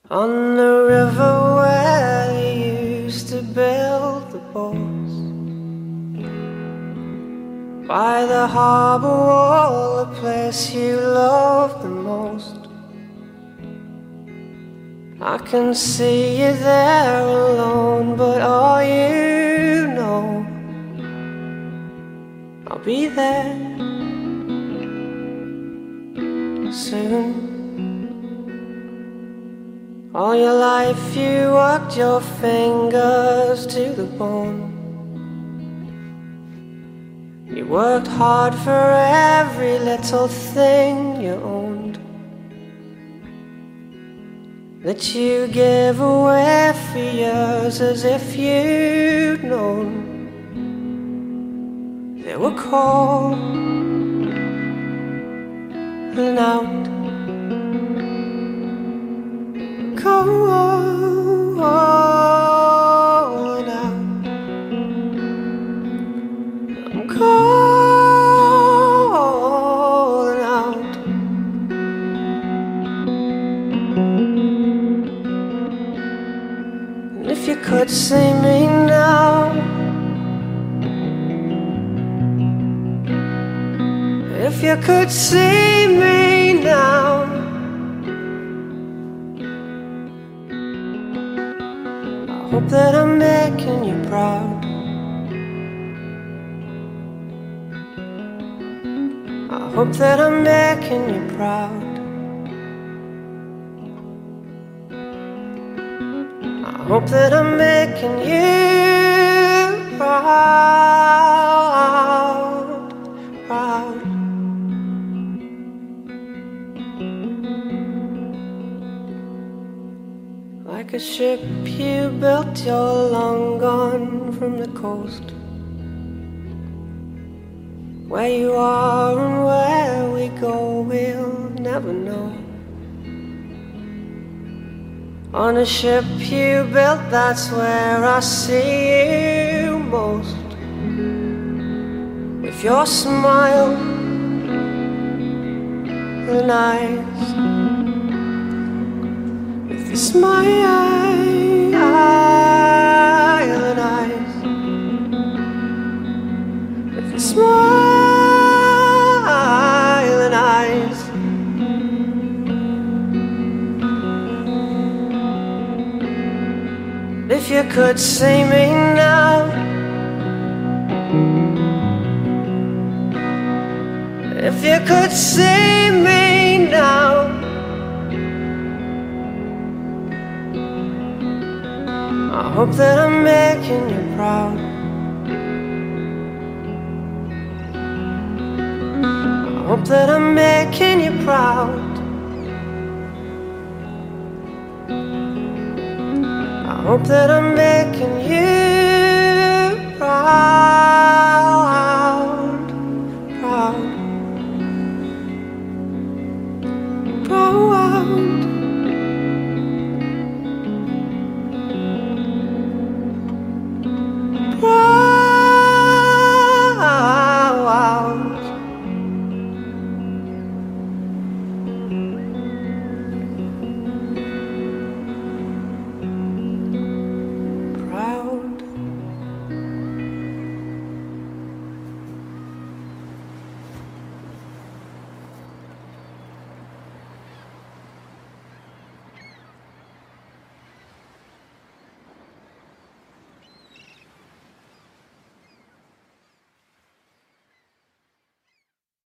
On the river where they used to build the boats, by the harbor wall, the place you loved the most. I can see you there alone, but all you know, I'll be there soon. All your life you worked your fingers to the bone. You worked hard for every little thing you owned, that you gave away for years as if you'd known they were cold and out. Calling out, I'm calling out. And if you could see me now, if you could see me now, I hope that I'm making you proud. I hope that I'm making you proud. I hope that I'm making you proud, proud. Like a ship you built, you're long gone from the coast. Where you are and where we go, we'll never know. On a ship you built, that's where I see you most. With your smile and eyes, with your smile and eyes, with your smile and eyes. If you could see me now, if you could see me now, I hope that I'm making you proud. I hope that I'm making you proud. I hope that I'm making you